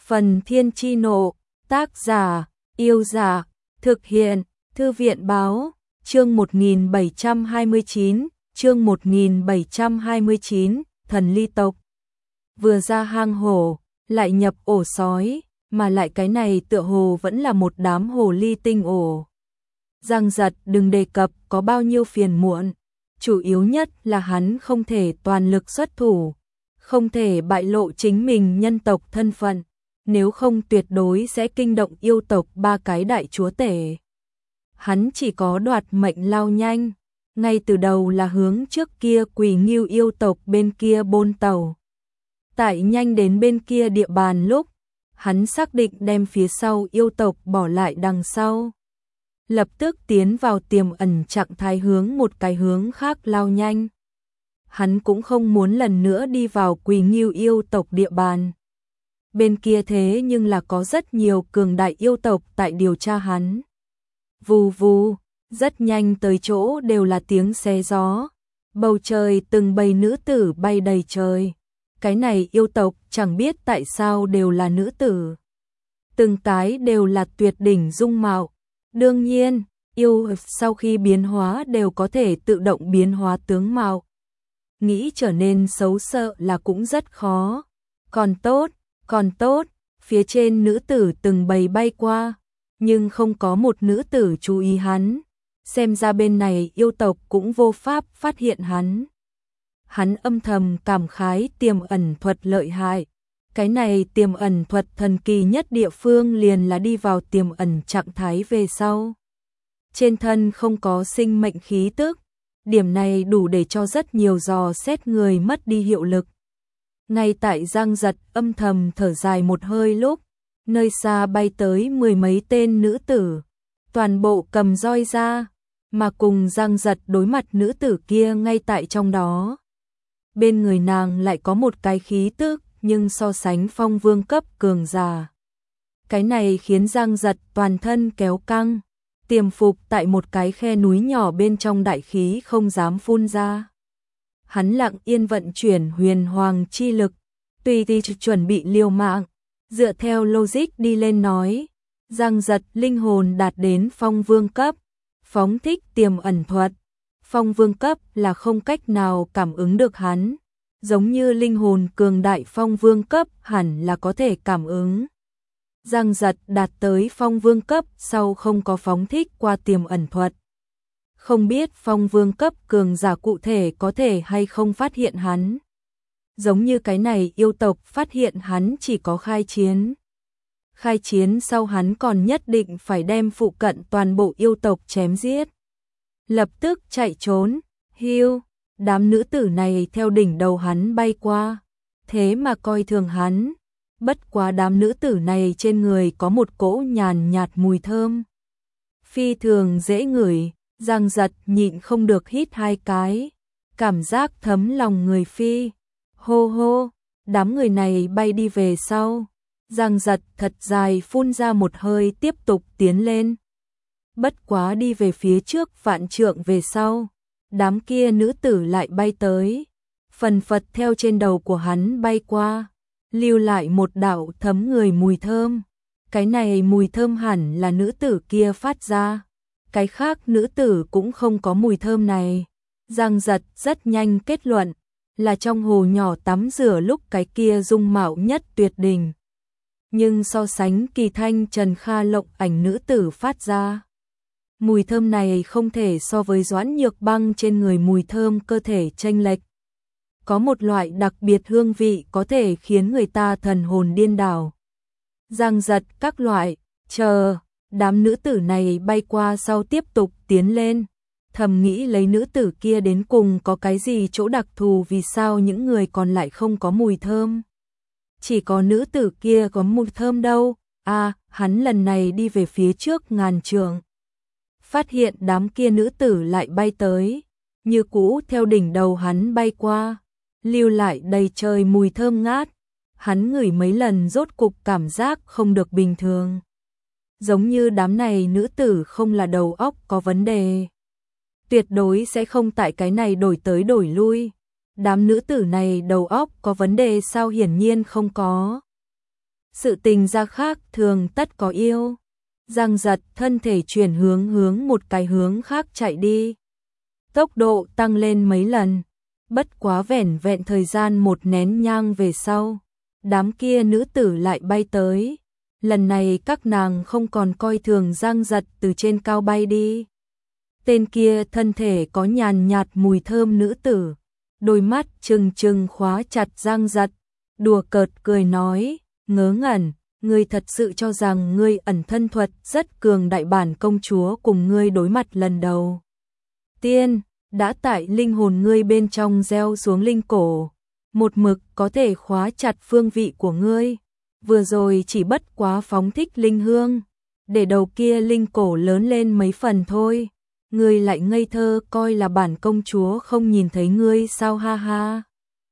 Phần Thiên Chi Nộ, tác giả, Yêu Giả, thực hiện, Thư viện Báo, chương 1729, chương 1729, thần ly tộc. Vừa ra hang hổ, lại nhập ổ sói, mà lại cái này tựa hồ vẫn là một đám hồ ly tinh ổ. Giang Giật đừng đề cập có bao nhiêu phiền muộn, chủ yếu nhất là hắn không thể toàn lực xuất thủ, không thể bại lộ chính mình nhân tộc thân phận, nếu không tuyệt đối sẽ kinh động yêu tộc ba cái đại chúa tể. Hắn chỉ có đoạt mệnh lao nhanh, ngay từ đầu là hướng trước kia Quỳ Ngưu yêu tộc bên kia bôn tàu. Tại nhanh đến bên kia địa bàn lúc, hắn xác định đem phía sau yêu tộc bỏ lại đằng sau. Lập tức tiến vào tiềm ẩn trạng thái hướng một cái hướng khác lao nhanh. Hắn cũng không muốn lần nữa đi vào Quỳ Ngưu yêu tộc địa bàn. Bên kia thế nhưng là có rất nhiều cường đại yêu tộc tại điều tra hắn. Vù vù, rất nhanh tới chỗ đều là tiếng xé gió. Bầu trời từng bầy nữ tử bay đầy trời. Cái này yêu tộc chẳng biết tại sao đều là nữ tử. Từng cái đều là tuyệt đỉnh dung mạo. Đương nhiên, yêu sau khi biến hóa đều có thể tự động biến hóa tướng mạo. Nghĩ trở nên xấu sợ là cũng rất khó. Còn tốt, phía trên nữ tử từng bầy bay qua, nhưng không có một nữ tử chú ý hắn. Xem ra bên này yêu tộc cũng vô pháp phát hiện hắn. Hắn âm thầm cảm khái tiềm ẩn thuật lợi hại. Cái này tiềm ẩn thuật thần kỳ nhất địa phương liền là đi vào tiềm ẩn trạng thái về sau. Trên thân không có sinh mệnh khí tức, điểm này đủ để cho rất nhiều dò xét người mất đi hiệu lực. Ngay tại Giang Giật âm thầm thở dài một hơi lúc, nơi xa bay tới mười mấy tên nữ tử, toàn bộ cầm roi ra, mà cùng Giang Giật đối mặt nữ tử kia ngay tại trong đó. Bên người nàng lại có một cái khí tức, nhưng so sánh phong vương cấp cường giả. Cái này khiến Giang Giật toàn thân kéo căng, tiềm phục tại một cái khe núi nhỏ bên trong đại khí không dám phun ra. Hắn lặng yên vận chuyển huyền hoàng chi lực, tùy chuẩn bị liều mạng, dựa theo logic đi lên nói. Giang Giật linh hồn đạt đến phong vương cấp, phóng thích tiềm ẩn thuật. Phong vương cấp là không cách nào cảm ứng được hắn, giống như linh hồn cường đại phong vương cấp hẳn là có thể cảm ứng. Giang Giật đạt tới phong vương cấp sau không có phóng thích qua tiềm ẩn thuật. Không biết phong vương cấp cường giả cụ thể có thể hay không phát hiện hắn. Giống như cái này yêu tộc phát hiện hắn chỉ có khai chiến. Khai chiến sau hắn còn nhất định phải đem phụ cận toàn bộ yêu tộc chém giết. Lập tức chạy trốn, hiu, đám nữ tử này theo đỉnh đầu hắn bay qua, thế mà coi thường hắn. Bất quá đám nữ tử này trên người có một cỗ nhàn nhạt mùi thơm. Phi thường dễ ngửi, Giang Giật nhịn không được hít hai cái, cảm giác thấm lòng người phi. Hô hô, đám người này bay đi về sau. Giang Giật thật dài phun ra một hơi tiếp tục tiến lên. Bất quá đi về phía trước vạn trượng về sau, đám kia nữ tử lại bay tới, phần phật theo trên đầu của hắn bay qua, lưu lại một đạo thấm người mùi thơm. Cái này mùi thơm hẳn là nữ tử kia phát ra, cái khác nữ tử cũng không có mùi thơm này. Giang Giật rất nhanh kết luận, là trong hồ nhỏ tắm rửa lúc cái kia dung mạo nhất tuyệt đỉnh. Nhưng so sánh Kỳ Thanh Trần Kha Lộng Ảnh nữ tử phát ra, mùi thơm này không thể so với Doãn Nhược Băng trên người mùi thơm cơ thể chênh lệch. Có một loại đặc biệt hương vị có thể khiến người ta thần hồn điên đảo. Giang Giật các loại, đám nữ tử này bay qua sau tiếp tục tiến lên. Thầm nghĩ lấy nữ tử kia đến cùng có cái gì chỗ đặc thù, vì sao những người còn lại không có mùi thơm. Chỉ có nữ tử kia có mùi thơm đâu. Hắn lần này đi về phía trước ngàn trượng, phát hiện đám kia nữ tử lại bay tới, như cũ theo đỉnh đầu hắn bay qua, lưu lại đầy trời mùi thơm ngát. Hắn ngửi mấy lần rốt cục cảm giác không được bình thường. Giống như đám này nữ tử không là đầu óc có vấn đề. Tuyệt đối sẽ không tại cái này đổi tới đổi lui. Đám nữ tử này đầu óc có vấn đề sao, hiển nhiên không có. Sự tình ra khác thường tất có yêu. Giang giật thân thể chuyển hướng một cái hướng khác chạy đi. Tốc độ tăng lên mấy lần. Bất quá vẻn vẹn thời gian một nén nhang về sau. Đám kia nữ tử lại bay tới. Lần này các nàng không còn coi thường Giang giật từ trên cao bay đi. Tên kia thân thể có nhàn nhạt mùi thơm nữ tử. Đôi mắt trừng trừng khóa chặt Giang giật. Đùa cợt cười nói, ngớ ngẩn, ngươi thật sự cho rằng ngươi ẩn thân thuật rất cường đại, bản công chúa cùng ngươi đối mặt lần đầu tiên, đã tại linh hồn ngươi bên trong gieo xuống linh cổ, một mực có thể khóa chặt phương vị của ngươi, vừa rồi chỉ bất quá phóng thích linh hương, để đầu kia linh cổ lớn lên mấy phần thôi, ngươi lại ngây thơ coi là bản công chúa không nhìn thấy ngươi sao, ha ha.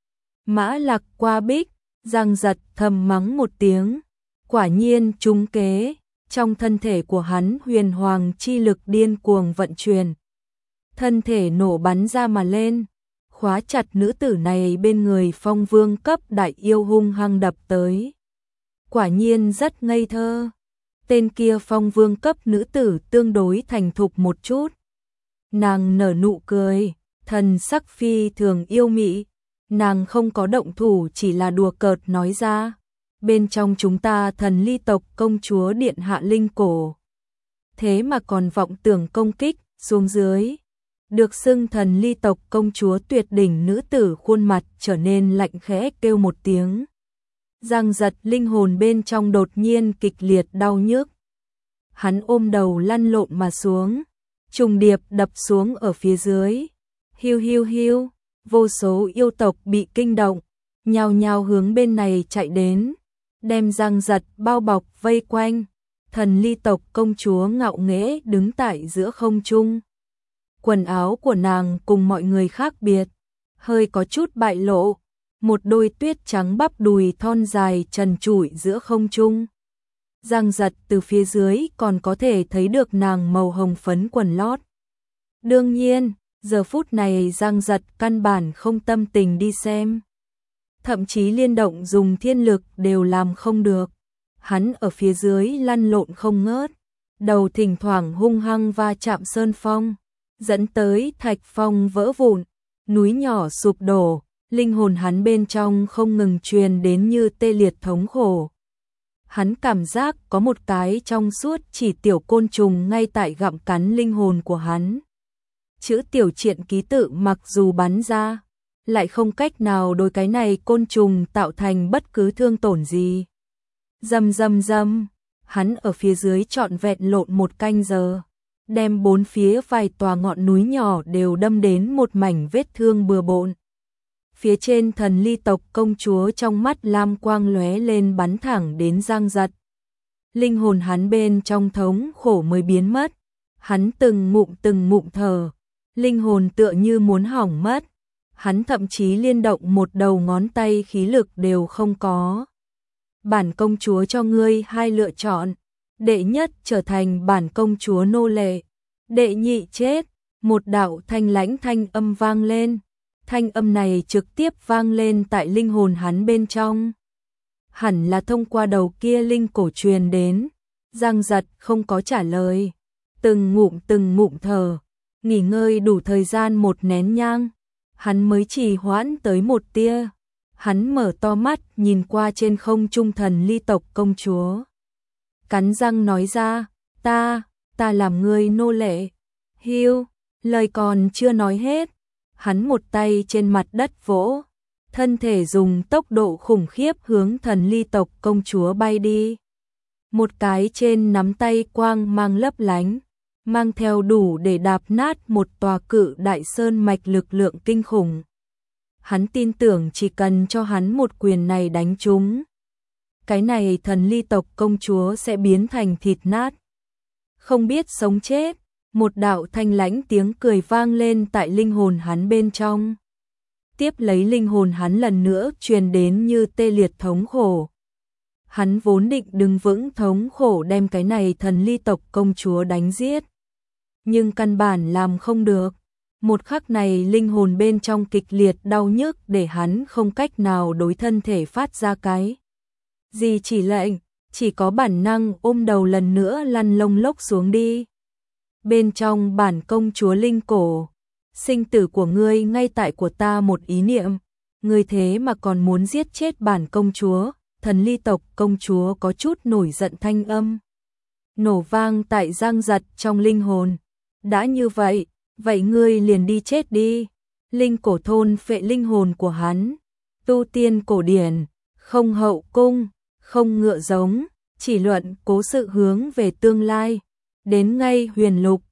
Mã Lạc qua bích, Giang giật thầm mắng một tiếng, quả nhiên trúng kế, trong thân thể của hắn huyền hoàng chi lực điên cuồng vận chuyển. Thân thể nổ bắn ra mà lên, khóa chặt nữ tử này bên người phong vương cấp đại yêu hung hăng đập tới. Quả nhiên rất ngây thơ, tên kia phong vương cấp nữ tử tương đối thành thục một chút. Nàng nở nụ cười, thần sắc phi thường yêu mị. Nàng không có động thủ, chỉ là đùa cợt nói ra, bên trong chúng ta thần ly tộc công chúa điện hạ linh cổ. Thế mà còn vọng tưởng công kích, xuống dưới. Được xưng thần ly tộc công chúa tuyệt đỉnh nữ tử khuôn mặt trở nên lạnh khẽ kêu một tiếng. Giang giật linh hồn bên trong đột nhiên kịch liệt đau nhức. Hắn ôm đầu lăn lộn mà xuống, trùng điệp đập xuống ở phía dưới. Hiu hiu hiu. Vô số yêu tộc bị kinh động, nhao nhao hướng bên này chạy đến, đem Giang giật bao bọc vây quanh. Thần ly tộc công chúa ngạo nghễ đứng tại giữa không trung. Quần áo của nàng cùng mọi người khác biệt, hơi có chút bại lộ, một đôi tuyết trắng bắp đùi thon dài trần trụi giữa không trung. Giang giật từ phía dưới còn có thể thấy được nàng màu hồng phấn quần lót. Đương nhiên, giờ phút này Giang giật căn bản không tâm tình đi xem. Thậm chí liên động dùng thiên lực đều làm không được. Hắn ở phía dưới lăn lộn không ngớt, đầu thỉnh thoảng hung hăng va chạm sơn phong, dẫn tới thạch phong vỡ vụn, núi nhỏ sụp đổ, linh hồn hắn bên trong không ngừng truyền đến như tê liệt thống khổ. Hắn cảm giác có một cái trong suốt chỉ tiểu côn trùng ngay tại gặm cắn linh hồn của hắn. Chữ tiểu triện ký tự mặc dù bắn ra, lại không cách nào đối cái này côn trùng tạo thành bất cứ thương tổn gì. Rầm rầm rầm, hắn ở phía dưới trọn vẹn lộn một canh giờ, đem bốn phía vài tòa ngọn núi nhỏ đều đâm đến một mảnh vết thương bừa bộn. Phía trên thần ly tộc công chúa trong mắt lam quang lóe lên bắn thẳng đến Giang giật. Linh hồn hắn bên trong thống khổ mới biến mất, hắn từng ngụm thở. Linh hồn tựa như muốn hỏng mất, hắn thậm chí liên động một đầu ngón tay khí lực đều không có. Bản công chúa cho ngươi hai lựa chọn, đệ nhất trở thành bản công chúa nô lệ, đệ nhị chết. Một đạo thanh lãnh thanh âm vang lên, thanh âm này trực tiếp vang lên tại linh hồn hắn bên trong. Hẳn là thông qua đầu kia linh cổ truyền đến. Giang giật không có trả lời, từng ngụm thở. Nghỉ ngơi đủ thời gian một nén nhang, hắn mới trì hoãn tới một tia. Hắn mở to mắt nhìn qua trên không trung thần ly tộc công chúa. Cắn răng nói ra, ta làm ngươi nô lệ. Hiu, lời còn chưa nói hết, hắn một tay trên mặt đất vỗ, thân thể dùng tốc độ khủng khiếp hướng thần ly tộc công chúa bay đi. Một cái trên nắm tay quang mang lấp lánh, mang theo đủ để đạp nát một tòa cự đại sơn mạch lực lượng kinh khủng. Hắn tin tưởng chỉ cần cho hắn một quyền này đánh trúng, cái này thần ly tộc công chúa sẽ biến thành thịt nát. Không biết sống chết, một đạo thanh lãnh tiếng cười vang lên tại linh hồn hắn bên trong. Tiếp lấy linh hồn hắn lần nữa truyền đến như tê liệt thống khổ. Hắn vốn định đứng vững thống khổ đem cái này thần ly tộc công chúa đánh giết, nhưng căn bản làm không được. Một khắc này linh hồn bên trong kịch liệt đau nhức để hắn không cách nào đối thân thể phát ra cái Gì chỉ lệnh, chỉ có bản năng ôm đầu lần nữa lăn lông lốc xuống đi. Bên trong bản công chúa Linh Cổ, sinh tử của ngươi ngay tại của ta một ý niệm, ngươi thế mà còn muốn giết chết bản công chúa. Thần Ly tộc công chúa có chút nổi giận, thanh âm nổ vang tại giang giật trong linh hồn. Đã như vậy, vậy ngươi liền đi chết đi. Linh Cổ thôn phệ linh hồn của hắn, tu tiên cổ điển, không hậu cung, không ngựa giống, chỉ luận cố sự hướng về tương lai. Đến ngay huyền lục,